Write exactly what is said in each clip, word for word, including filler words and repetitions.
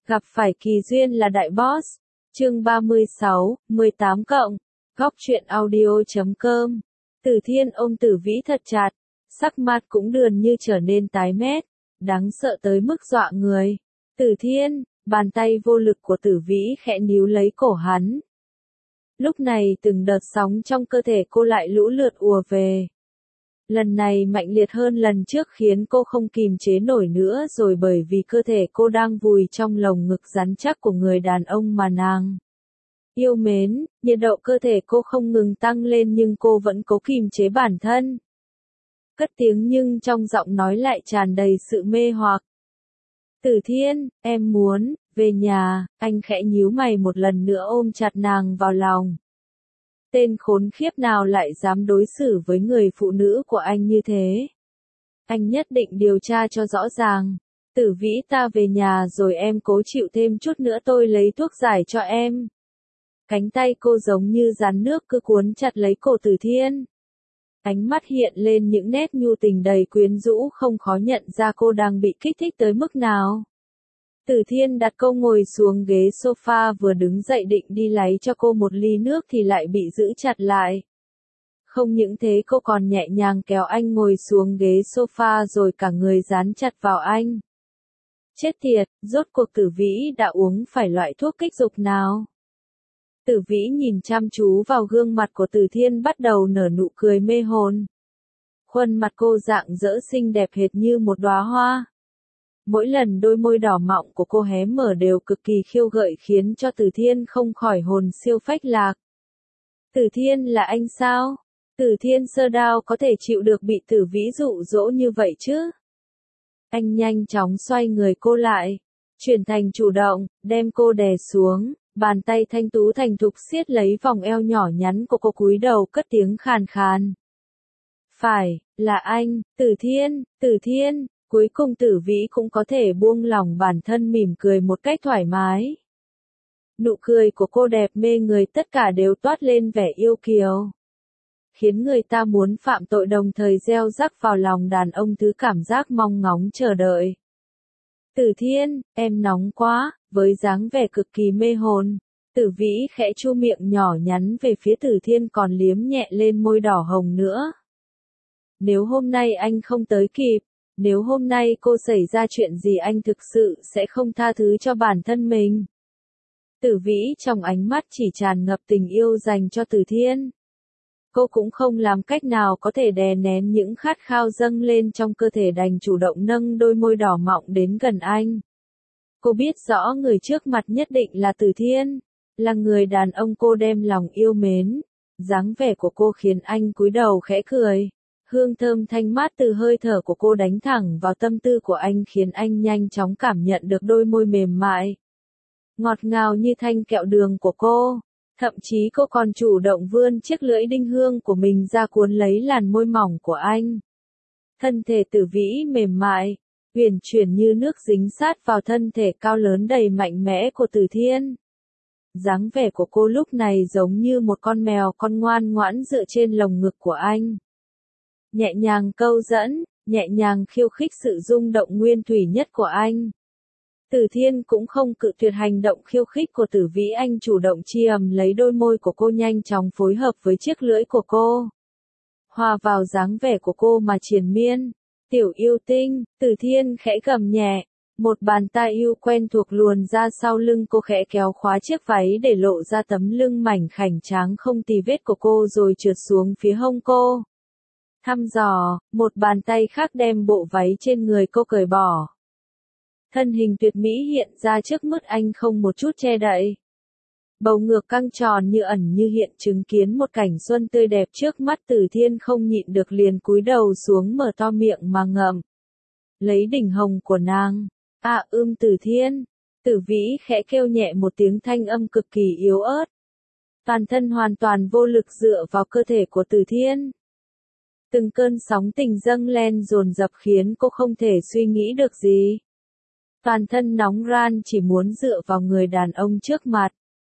Gặp phải kỳ duyên là đại boss. Chương ba mươi sáu, mười tám cộng. Góc truyện audio chấm com. Tử Thiên ôm Tử Vĩ thật chặt, sắc mặt cũng đườn như trở nên tái mét, đáng sợ tới mức dọa người. Tử Thiên, bàn tay vô lực của Tử Vĩ khẽ níu lấy cổ hắn. Lúc này từng đợt sóng trong cơ thể cô lại lũ lượt ùa về. Lần này mạnh liệt hơn lần trước khiến cô không kìm chế nổi nữa rồi, bởi vì cơ thể cô đang vùi trong lồng ngực rắn chắc của người đàn ông mà nàng yêu mến. Nhiệt độ cơ thể cô không ngừng tăng lên nhưng cô vẫn cố kìm chế bản thân. Cất tiếng nhưng trong giọng nói lại tràn đầy sự mê hoặc. Tử Thiên, em muốn về nhà. Anh khẽ nhíu mày một lần nữa ôm chặt nàng vào lòng. Tên khốn khiếp nào lại dám đối xử với người phụ nữ của anh như thế? Anh nhất định điều tra cho rõ ràng. Tử Vĩ, ta về nhà rồi, em cố chịu thêm chút nữa tôi lấy thuốc giải cho em. Cánh tay cô giống như rắn nước cứ cuốn chặt lấy cổ Tử Thiên. Ánh mắt hiện lên những nét nhu tình đầy quyến rũ, không khó nhận ra cô đang bị kích thích tới mức nào. Tử Thiên đặt cô ngồi xuống ghế sofa, vừa đứng dậy định đi lấy cho cô một ly nước thì lại bị giữ chặt lại. Không những thế, cô còn nhẹ nhàng kéo anh ngồi xuống ghế sofa rồi cả người dán chặt vào anh. Chết tiệt, rốt cuộc Tử Vĩ đã uống phải loại thuốc kích dục nào? Tử Vĩ nhìn chăm chú vào gương mặt của Tử Thiên, bắt đầu nở nụ cười mê hồn. Khuôn mặt cô rạng rỡ xinh đẹp hệt như một đóa hoa. Mỗi lần đôi môi đỏ mọng của cô hé mở đều cực kỳ khiêu gợi, khiến cho Tử Thiên không khỏi hồn siêu phách lạc. Tử Thiên, là anh sao? Tử Thiên sơ đao có thể chịu được bị Tử Vĩ dụ dỗ như vậy chứ? Anh nhanh chóng xoay người cô lại, chuyển thành chủ động, đem cô đè xuống, bàn tay thanh tú thành thục siết lấy vòng eo nhỏ nhắn của cô, cúi đầu cất tiếng khàn khàn. Phải, là anh, Tử Thiên, Tử Thiên. Cuối cùng Tử Vĩ cũng có thể buông lỏng bản thân, mỉm cười một cách thoải mái. Nụ cười của cô đẹp mê người, tất cả đều toát lên vẻ yêu kiều, khiến người ta muốn phạm tội, đồng thời gieo rắc vào lòng đàn ông thứ cảm giác mong ngóng chờ đợi. Tử Thiên, em nóng quá. Với dáng vẻ cực kỳ mê hồn, Tử Vĩ khẽ chu miệng nhỏ nhắn về phía Tử Thiên, còn liếm nhẹ lên môi đỏ hồng nữa. Nếu hôm nay anh không tới kịp, nếu hôm nay cô xảy ra chuyện gì, anh thực sự sẽ không tha thứ cho bản thân mình. Tử Vĩ trong ánh mắt chỉ tràn ngập tình yêu dành cho Tử Thiên. Cô cũng không làm cách nào có thể đè nén những khát khao dâng lên trong cơ thể, đành chủ động nâng đôi môi đỏ mọng đến gần anh. Cô biết rõ người trước mặt nhất định là Tử Thiên, là người đàn ông cô đem lòng yêu mến. Dáng vẻ của cô khiến anh cúi đầu khẽ cười. Hương thơm thanh mát từ hơi thở của cô đánh thẳng vào tâm tư của anh, khiến anh nhanh chóng cảm nhận được đôi môi mềm mại, ngọt ngào như thanh kẹo đường của cô. Thậm chí cô còn chủ động vươn chiếc lưỡi đinh hương của mình ra cuốn lấy làn môi mỏng của anh. Thân thể Tử Vĩ mềm mại, uyển chuyển như nước dính sát vào thân thể cao lớn đầy mạnh mẽ của Tử Thiên. Dáng vẻ của cô lúc này giống như một con mèo con ngoan ngoãn dựa trên lồng ngực của anh. Nhẹ nhàng câu dẫn, nhẹ nhàng khiêu khích sự rung động nguyên thủy nhất của anh. Tử Thiên cũng không cự tuyệt hành động khiêu khích của Tử Vĩ, anh chủ động chiếm lấy đôi môi của cô, nhanh chóng phối hợp với chiếc lưỡi của cô, hòa vào dáng vẻ của cô mà triền miên. Tiểu yêu tinh, Tử Thiên khẽ gầm nhẹ, một bàn tay yêu quen thuộc luồn ra sau lưng cô, khẽ kéo khóa chiếc váy để lộ ra tấm lưng mảnh khảnh tráng không tì vết của cô, rồi trượt xuống phía hông cô. Thăm dò, một bàn tay khác đem bộ váy trên người cô cởi bỏ. Thân hình tuyệt mỹ hiện ra trước mắt anh không một chút che đậy. Bầu ngực căng tròn như ẩn như hiện, chứng kiến một cảnh xuân tươi đẹp trước mắt. Tử Thiên không nhịn được liền cúi đầu xuống, mở to miệng mà ngậm lấy đỉnh hồng của nàng. À ưm Tử Thiên. Tử Vĩ khẽ kêu nhẹ một tiếng, thanh âm cực kỳ yếu ớt. Toàn thân hoàn toàn vô lực dựa vào cơ thể của Tử Thiên. Từng cơn sóng tình dâng lên dồn dập khiến cô không thể suy nghĩ được gì. Toàn thân nóng ran, chỉ muốn dựa vào người đàn ông trước mặt.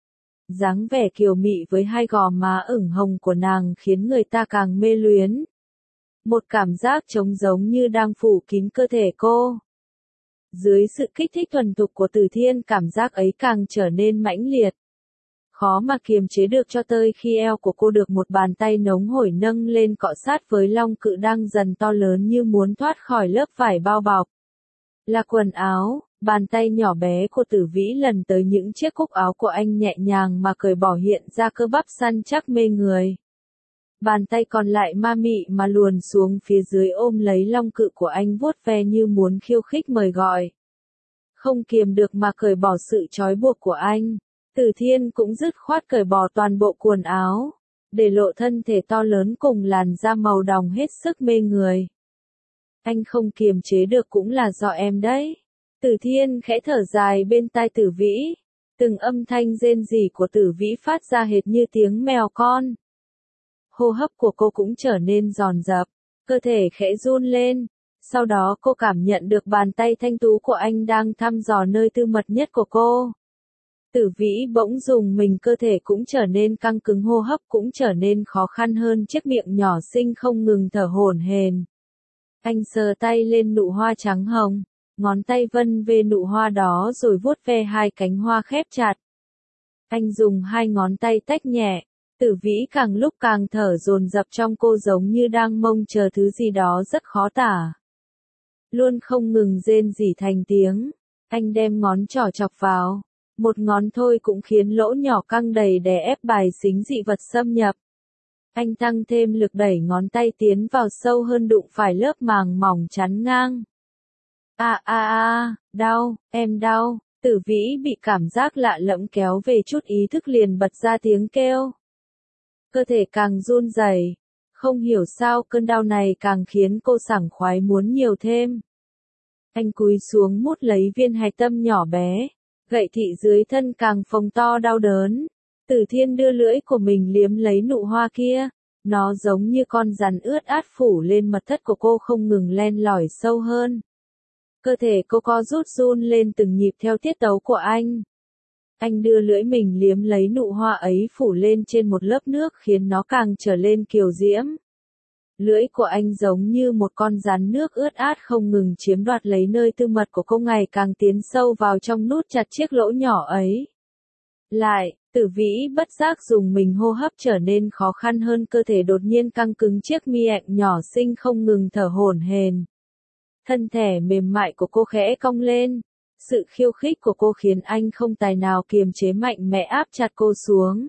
Dáng vẻ kiều mị với hai gò má ửng hồng của nàng khiến người ta càng mê luyến. Một cảm giác trống giống như đang phủ kín cơ thể cô. Dưới sự kích thích thuần thục của Từ Thiên, cảm giác ấy càng trở nên mãnh liệt. Khó mà kiềm chế được cho tới khi eo của cô được một bàn tay nóng hổi nâng lên cọ sát với long cự đang dần to lớn như muốn thoát khỏi lớp vải bao bọc. Là quần áo, bàn tay nhỏ bé của Tử Vĩ lần tới những chiếc cúc áo của anh nhẹ nhàng mà cởi bỏ hiện ra cơ bắp săn chắc mê người. Bàn tay còn lại ma mị mà luồn xuống phía dưới ôm lấy long cự của anh vuốt ve như muốn khiêu khích mời gọi. Không kiềm được mà cởi bỏ sự trói buộc của anh. Từ Thiên cũng dứt khoát cởi bỏ toàn bộ quần áo, để lộ thân thể to lớn cùng làn da màu đồng hết sức mê người. Anh không kiềm chế được cũng là do em đấy. Từ Thiên khẽ thở dài bên tai Tử Vĩ. Từng âm thanh rên rỉ của Tử Vĩ phát ra hệt như tiếng mèo con. Hô hấp của cô cũng trở nên dồn dập, cơ thể khẽ run lên. Sau đó cô cảm nhận được bàn tay thanh tú của anh đang thăm dò nơi tư mật nhất của cô. Tử Vĩ bỗng dùng mình, cơ thể cũng trở nên căng cứng, hô hấp cũng trở nên khó khăn hơn, chiếc miệng nhỏ xinh không ngừng thở hổn hển. Anh sờ tay lên nụ hoa trắng hồng, ngón tay vân về nụ hoa đó rồi vuốt ve hai cánh hoa khép chặt. Anh dùng hai ngón tay tách nhẹ, Tử Vĩ càng lúc càng thở dồn dập trong cô, giống như đang mong chờ thứ gì đó rất khó tả. Luôn không ngừng rên rỉ thành tiếng, anh đem ngón trỏ chọc vào. Một ngón thôi cũng khiến lỗ nhỏ căng đầy đè ép bài xính dị vật xâm nhập. Anh tăng thêm lực đẩy ngón tay tiến vào sâu hơn, đụng phải lớp màng mỏng chắn ngang. A a a, đau, em đau. Tử Vĩ bị cảm giác lạ lẫm kéo về chút ý thức liền bật ra tiếng kêu. Cơ thể càng run rẩy, không hiểu sao cơn đau này càng khiến cô sảng khoái muốn nhiều thêm. Anh cúi xuống mút lấy viên hạch tâm nhỏ bé. Gậy thị dưới thân càng phồng to đau đớn. Tử Thiên đưa lưỡi của mình liếm lấy nụ hoa kia. Nó giống như con rắn ướt át phủ lên mật thất của cô, không ngừng len lỏi sâu hơn. Cơ thể cô co rút run lên từng nhịp theo tiết tấu của anh. Anh đưa lưỡi mình liếm lấy nụ hoa ấy phủ lên trên một lớp nước khiến nó càng trở lên kiều diễm. Lưỡi của anh giống như một con rắn nước ướt át không ngừng chiếm đoạt lấy nơi tư mật của cô, ngày càng tiến sâu vào trong, nút chặt chiếc lỗ nhỏ ấy. Lại, Tử Vĩ bất giác dùng mình, hô hấp trở nên khó khăn hơn, cơ thể đột nhiên căng cứng, chiếc miệng nhỏ xinh không ngừng thở hổn hển. Thân thể mềm mại của cô khẽ cong lên. Sự khiêu khích của cô khiến anh không tài nào kiềm chế, mạnh mẽ áp chặt cô xuống.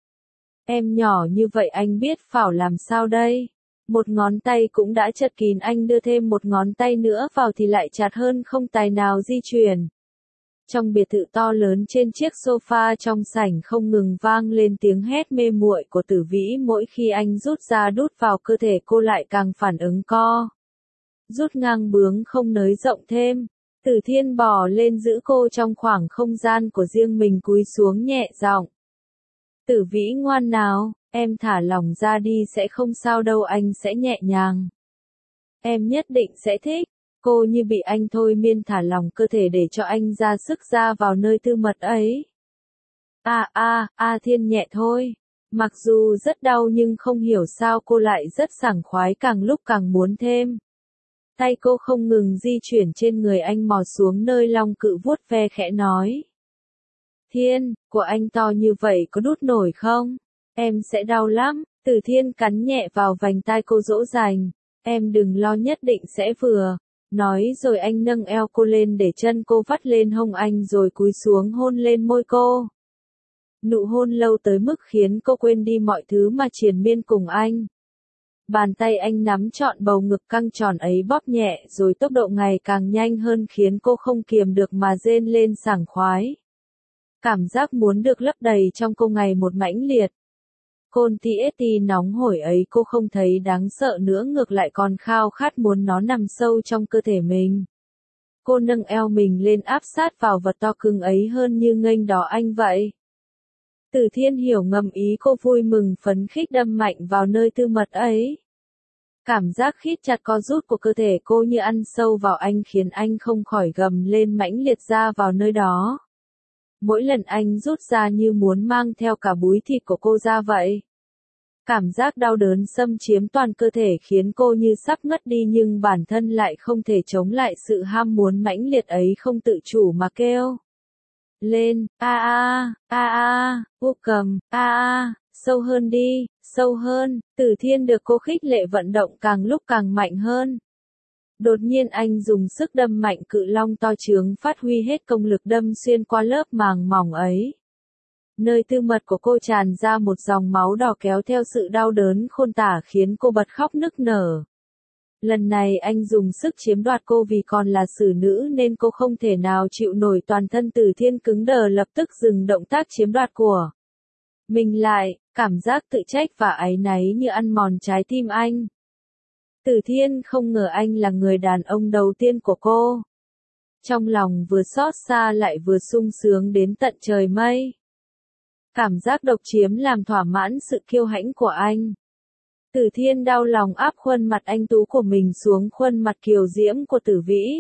Em nhỏ như vậy anh biết phảo làm sao đây? Một ngón tay cũng đã chật kín, anh đưa thêm một ngón tay nữa vào thì lại chặt hơn, không tài nào di chuyển. Trong biệt thự to lớn, trên chiếc sofa trong sảnh không ngừng vang lên tiếng hét mê muội của Tử Vĩ, mỗi khi anh rút ra đút vào, cơ thể cô lại càng phản ứng co. Rút ngang bướng không nới rộng thêm. Tử Thiên bò lên giữ cô trong khoảng không gian của riêng mình, cúi xuống nhẹ giọng. Tử Vĩ ngoan nào, em thả lỏng ra đi, sẽ không sao đâu, anh sẽ nhẹ nhàng. Em nhất định sẽ thích. Cô như bị anh thôi miên, thả lỏng cơ thể để cho anh ra sức ra vào nơi tư mật ấy. A a, A Thiên nhẹ thôi. Mặc dù rất đau nhưng không hiểu sao cô lại rất sảng khoái, càng lúc càng muốn thêm. Tay cô không ngừng di chuyển trên người anh, mò xuống nơi long cự, vuốt ve khẽ nói. Thiên, của anh to như vậy có đút nổi không? Em sẽ đau lắm. Tử Thiên cắn nhẹ vào vành tai cô dỗ dành. Em đừng lo, nhất định sẽ vừa. Nói rồi anh nâng eo cô lên để chân cô vắt lên hông anh, rồi cúi xuống hôn lên môi cô. Nụ hôn lâu tới mức khiến cô quên đi mọi thứ mà triền miên cùng anh. Bàn tay anh nắm trọn bầu ngực căng tròn ấy, bóp nhẹ rồi tốc độ ngày càng nhanh hơn, khiến cô không kiềm được mà rên lên sảng khoái. Cảm giác muốn được lấp đầy trong cô ngày một mãnh liệt. Côn tê ét tê nóng hổi ấy cô không thấy đáng sợ nữa, ngược lại còn khao khát muốn nó nằm sâu trong cơ thể mình. Cô nâng eo mình lên áp sát vào vật to cứng ấy hơn như nghênh đón anh vậy. Tử Thiên hiểu ngầm ý cô, vui mừng phấn khích đâm mạnh vào nơi tư mật ấy. Cảm giác khít chặt co rút của cơ thể cô như ăn sâu vào anh, khiến anh không khỏi gầm lên mãnh liệt ra vào nơi đó. Mỗi lần anh rút ra như muốn mang theo cả búi thịt của cô ra vậy. Cảm giác đau đớn xâm chiếm toàn cơ thể khiến cô như sắp ngất đi nhưng bản thân lại không thể chống lại sự ham muốn mãnh liệt ấy, không tự chủ mà kêu lên, a a, a a, vô cầm, a a, sâu hơn đi, sâu hơn. Tử Thiên được cô khích lệ vận động càng lúc càng mạnh hơn. Đột nhiên anh dùng sức đâm mạnh cự long to trướng, phát huy hết công lực đâm xuyên qua lớp màng mỏng ấy. Nơi tư mật của cô tràn ra một dòng máu đỏ kéo theo sự đau đớn khôn tả khiến cô bật khóc nức nở. Lần này anh dùng sức chiếm đoạt cô, vì còn là xử nữ nên cô không thể nào chịu nổi, toàn thân Tử Thiên cứng đờ, lập tức dừng động tác chiếm đoạt của mình lại, cảm giác tự trách và áy náy như ăn mòn trái tim anh. Tử Thiên không ngờ anh là người đàn ông đầu tiên của cô. Trong lòng vừa xót xa lại vừa sung sướng đến tận trời mây. Cảm giác độc chiếm làm thỏa mãn sự kiêu hãnh của anh. Tử Thiên đau lòng áp khuôn mặt anh tú của mình xuống khuôn mặt kiều diễm của Tử Vĩ.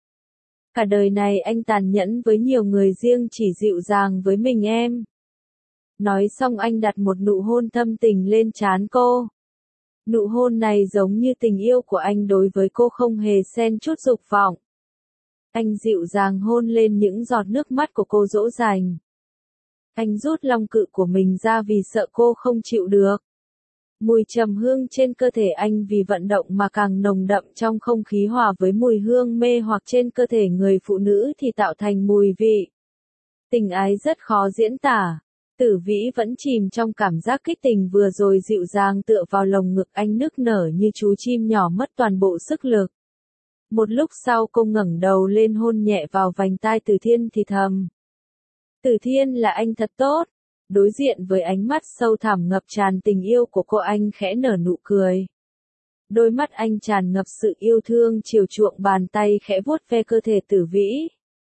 Cả đời này anh tàn nhẫn với nhiều người, riêng chỉ dịu dàng với mình em. Nói xong anh đặt một nụ hôn thâm tình lên trán cô. Nụ hôn này giống như tình yêu của anh đối với cô, không hề xen chút dục vọng. Anh dịu dàng hôn lên những giọt nước mắt của cô dỗ dành. Anh rút long cự của mình ra vì sợ cô không chịu được. Mùi trầm hương trên cơ thể anh vì vận động mà càng nồng đậm trong không khí, hòa với mùi hương mê hoặc trên cơ thể người phụ nữ thì tạo thành mùi vị tình ái rất khó diễn tả. Tử Vĩ vẫn chìm trong cảm giác kích tình vừa rồi, dịu dàng tựa vào lồng ngực anh nức nở như chú chim nhỏ mất toàn bộ sức lực. Một lúc sau cô ngẩng đầu lên hôn nhẹ vào vành tai Tử Thiên thì thầm. Tử Thiên là anh thật tốt. Đối diện với ánh mắt sâu thẳm ngập tràn tình yêu của cô, anh khẽ nở nụ cười. Đôi mắt anh tràn ngập sự yêu thương, chiều chuộng, bàn tay khẽ vuốt ve cơ thể Tử Vĩ.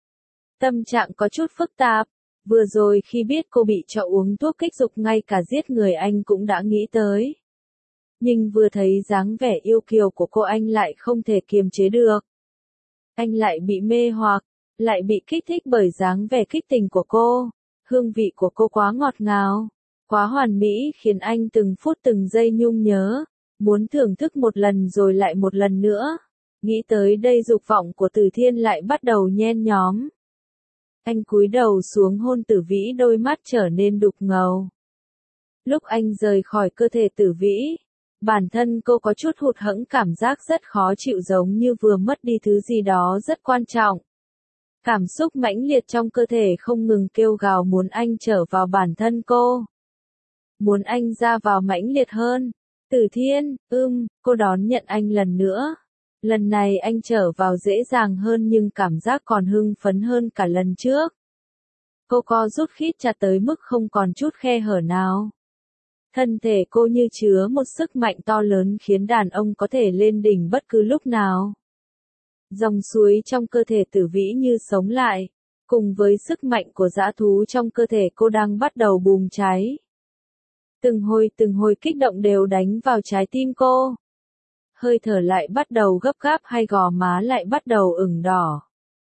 Tâm trạng có chút phức tạp. Vừa rồi khi biết cô bị cho uống thuốc kích dục, ngay cả giết người anh cũng đã nghĩ tới. Nhưng vừa thấy dáng vẻ yêu kiều của cô, anh lại không thể kiềm chế được. Anh lại bị mê hoặc, lại bị kích thích bởi dáng vẻ kích tình của cô. Hương vị của cô quá ngọt ngào, quá hoàn mỹ, khiến anh từng phút từng giây nhung nhớ, muốn thưởng thức một lần rồi lại một lần nữa. Nghĩ tới đây dục vọng của Tử Thiên lại bắt đầu nhen nhóm. Anh cúi đầu xuống hôn Tử Vĩ, đôi mắt trở nên đục ngầu. Lúc anh rời khỏi cơ thể Tử Vĩ, bản thân cô có chút hụt hẫng, cảm giác rất khó chịu, giống như vừa mất đi thứ gì đó rất quan trọng. Cảm xúc mãnh liệt trong cơ thể không ngừng kêu gào muốn anh trở vào bản thân cô. Muốn anh ra vào mãnh liệt hơn. Tử Thiên, ưm, cô đón nhận anh lần nữa. Lần này anh trở vào dễ dàng hơn nhưng cảm giác còn hưng phấn hơn cả lần trước. Cô co rút khít chặt tới mức không còn chút khe hở nào. Thân thể cô như chứa một sức mạnh to lớn khiến đàn ông có thể lên đỉnh bất cứ lúc nào. Dòng suối trong cơ thể Tử Vĩ như sống lại, cùng với sức mạnh của dã thú trong cơ thể cô đang bắt đầu bùng cháy. Từng hồi từng hồi kích động đều đánh vào trái tim cô. Hơi thở lại bắt đầu gấp gáp, hai gò má lại bắt đầu ửng đỏ.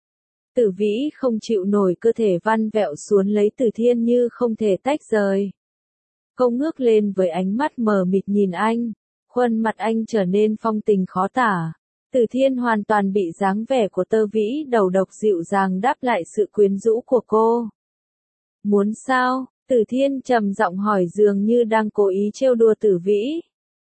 Tử Vĩ không chịu nổi, cơ thể vặn vẹo xuống lấy Tử Thiên như không thể tách rời. Cô ngước lên với ánh mắt mờ mịt nhìn anh, khuôn mặt anh trở nên phong tình khó tả. Tử Thiên hoàn toàn bị dáng vẻ của Tơ Vĩ đầu độc dịu dàng đáp lại sự quyến rũ của cô. Muốn sao? Tử Thiên trầm giọng hỏi, dường như đang cố ý trêu đùa Tử Vĩ.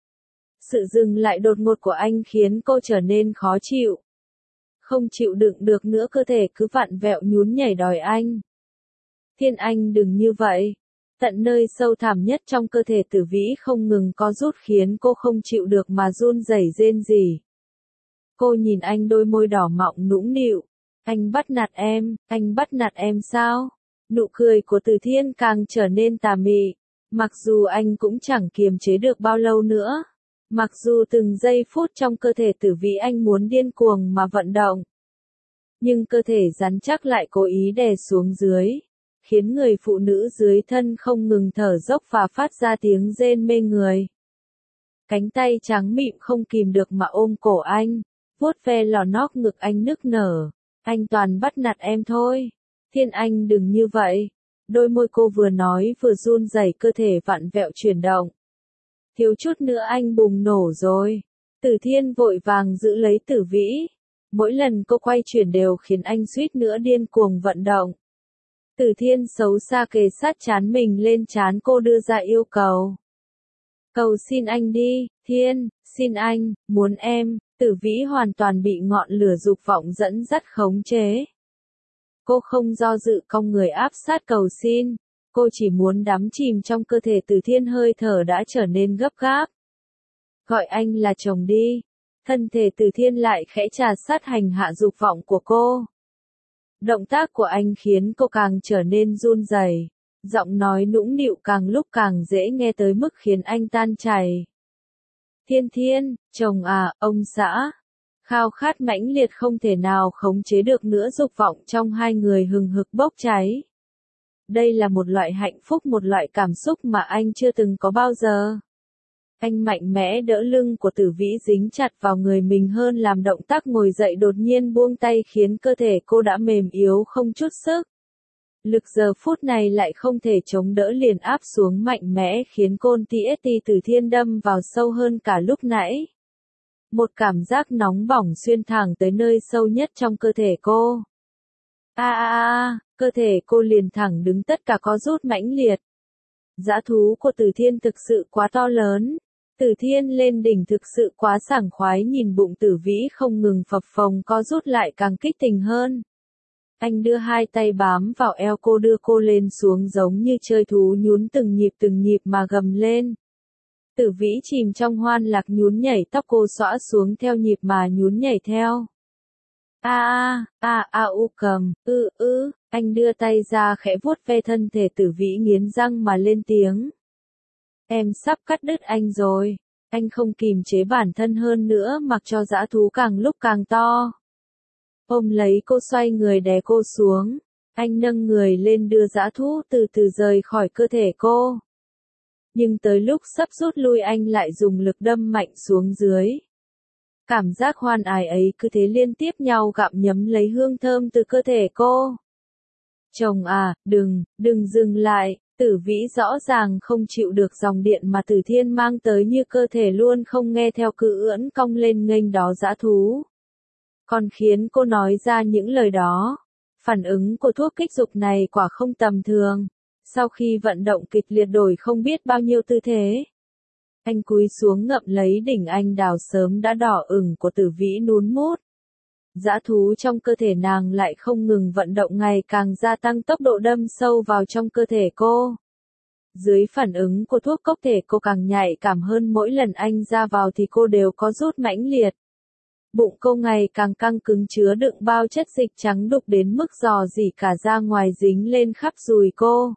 Sự dừng lại đột ngột của anh khiến cô trở nên khó chịu. Không chịu đựng được nữa, cơ thể cứ vặn vẹo nhún nhảy đòi anh. Thiên, anh đừng như vậy. Tận nơi sâu thẳm nhất trong cơ thể Tử Vĩ không ngừng co rút khiến cô không chịu được mà run rẩy rên rỉ. Cô nhìn anh, đôi môi đỏ mọng nũng nịu. Anh bắt nạt em, anh bắt nạt em sao? Nụ cười của Tử Thiên càng trở nên tà mị. Mặc dù anh cũng chẳng kiềm chế được bao lâu nữa. Mặc dù từng giây phút trong cơ thể Tử Vĩ anh muốn điên cuồng mà vận động. Nhưng cơ thể rắn chắc lại cố ý đè xuống dưới. Khiến người phụ nữ dưới thân không ngừng thở dốc và phát ra tiếng rên mê người. Cánh tay trắng mịn không kìm được mà ôm cổ anh. Vuốt ve lò nóc ngực anh nức nở. Anh toàn bắt nạt em thôi. Thiên, anh đừng như vậy. Đôi môi cô vừa nói vừa run rẩy, cơ thể vặn vẹo chuyển động. Thiếu chút nữa anh bùng nổ rồi. Tử Thiên vội vàng giữ lấy Tử Vĩ. Mỗi lần cô quay chuyển đều khiến anh suýt nữa điên cuồng vận động. Tử Thiên xấu xa kề sát trán mình lên trán cô đưa ra yêu cầu. Cầu xin anh đi, Thiên, xin anh, muốn em. Tử Vĩ hoàn toàn bị ngọn lửa dục vọng dẫn dắt khống chế. Cô không do dự cong người áp sát cầu xin. Cô chỉ muốn đắm chìm trong cơ thể Tử Thiên, hơi thở đã trở nên gấp gáp. Gọi anh là chồng đi. Thân thể Tử Thiên lại khẽ trà sát hành hạ dục vọng của cô. Động tác của anh khiến cô càng trở nên run rẩy, giọng nói nũng nịu càng lúc càng dễ nghe tới mức khiến anh tan chảy. Thiên Thiên, chồng à, ông xã. Khao khát mãnh liệt không thể nào khống chế được nữa, dục vọng trong hai người hừng hực bốc cháy. Đây là một loại hạnh phúc, một loại cảm xúc mà anh chưa từng có bao giờ. Anh mạnh mẽ đỡ lưng của Tử Vĩ dính chặt vào người mình hơn, làm động tác ngồi dậy, đột nhiên buông tay khiến cơ thể cô đã mềm yếu không chút sức. Lực giờ phút này lại không thể chống đỡ, liền áp xuống mạnh mẽ khiến côn tê ét tê Tử Thiên đâm vào sâu hơn cả lúc nãy. Một cảm giác nóng bỏng xuyên thẳng tới nơi sâu nhất trong cơ thể cô. A a a, cơ thể cô liền thẳng đứng, tất cả có rút mãnh liệt. Dã thú của Tử Thiên thực sự quá to lớn. Tử Thiên lên đỉnh thực sự quá sảng khoái, nhìn bụng Tử Vĩ không ngừng phập phồng co rút lại càng kích tình hơn. Anh đưa hai tay bám vào eo cô, đưa cô lên xuống giống như chơi thú, nhún từng nhịp từng nhịp mà gầm lên. Tử Vĩ chìm trong hoan lạc nhún nhảy, tóc cô xõa xuống theo nhịp mà nhún nhảy theo. A a, a a u cầm, ư ư, anh đưa tay ra khẽ vuốt ve thân thể Tử Vĩ, nghiến răng mà lên tiếng. Em sắp cắt đứt anh rồi. Anh không kìm chế bản thân hơn nữa, mặc cho dã thú càng lúc càng to. Ôm lấy cô, xoay người đè cô xuống. Anh nâng người lên đưa dã thú từ từ rời khỏi cơ thể cô. Nhưng tới lúc sắp rút lui, anh lại dùng lực đâm mạnh xuống dưới. Cảm giác hoan ái ấy cứ thế liên tiếp nhau gặm nhấm lấy hương thơm từ cơ thể cô. Chồng à, đừng, đừng dừng lại. Tử Vĩ rõ ràng không chịu được dòng điện mà Tử Thiên mang tới, như cơ thể luôn không nghe theo, cứ ưỡn cong lên nghênh đó dã thú. Còn khiến cô nói ra những lời đó. Phản ứng của thuốc kích dục này quả không tầm thường. Sau khi vận động kịch liệt đổi không biết bao nhiêu tư thế, anh cúi xuống ngậm lấy đỉnh anh đào sớm đã đỏ ửng của Tử Vĩ nhún mút. Dã thú trong cơ thể nàng lại không ngừng vận động, ngày càng gia tăng tốc độ đâm sâu vào trong cơ thể cô. Dưới phản ứng của thuốc, cốc thể cô càng nhạy cảm hơn, mỗi lần anh ra vào thì cô đều có rút mãnh liệt. Bụng cô ngày càng căng cứng, chứa đựng bao chất dịch trắng đục đến mức rò rỉ cả ra ngoài, dính lên khắp đùi cô.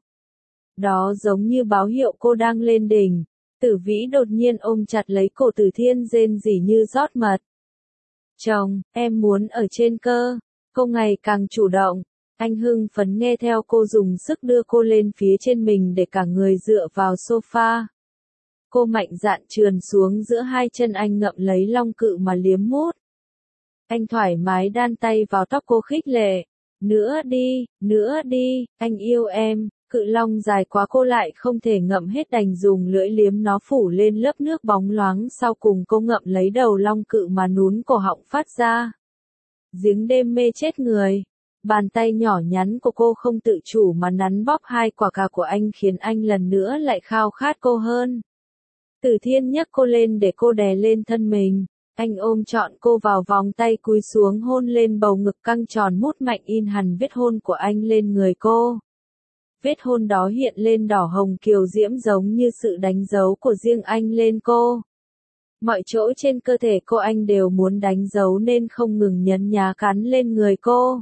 Đó giống như báo hiệu cô đang lên đỉnh. Tử Vĩ đột nhiên ôm chặt lấy cổ Tử Thiên, rên rỉ như rót mật. Chồng, em muốn ở trên cơ. Cô ngày càng chủ động. Anh hưng phấn nghe theo cô, dùng sức đưa cô lên phía trên mình để cả người dựa vào sofa. Cô mạnh dạn trườn xuống giữa hai chân anh, ngậm lấy long cự mà liếm mút. Anh thoải mái đan tay vào tóc cô, khích lệ. Nữa đi, nữa đi, anh yêu em. Cự long dài quá cô lại không thể ngậm hết, đành dùng lưỡi liếm nó phủ lên lớp nước bóng loáng, sau cùng cô ngậm lấy đầu long cự mà nhún cổ họng phát ra. Giếng đêm mê chết người. Bàn tay nhỏ nhắn của cô không tự chủ mà nắn bóp hai quả cà của anh, khiến anh lần nữa lại khao khát cô hơn. Tử Thiên nhấc cô lên để cô đè lên thân mình. Anh ôm trọn cô vào vòng tay, cúi xuống hôn lên bầu ngực căng tròn mút mạnh, in hằn vết hôn của anh lên người cô. Vết hôn đó hiện lên đỏ hồng kiều diễm, giống như sự đánh dấu của riêng anh lên cô. Mọi chỗ trên cơ thể cô anh đều muốn đánh dấu nên không ngừng nhấn nhá cắn lên người cô.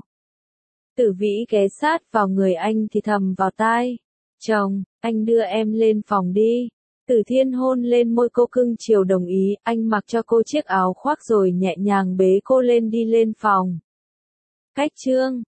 Tử Vĩ ghé sát vào người anh thì thầm vào tai. Chồng, anh đưa em lên phòng đi. Tử Thiên hôn lên môi cô, cưng chiều đồng ý. Anh mặc cho cô chiếc áo khoác rồi nhẹ nhàng bế cô lên đi lên phòng. Cách chương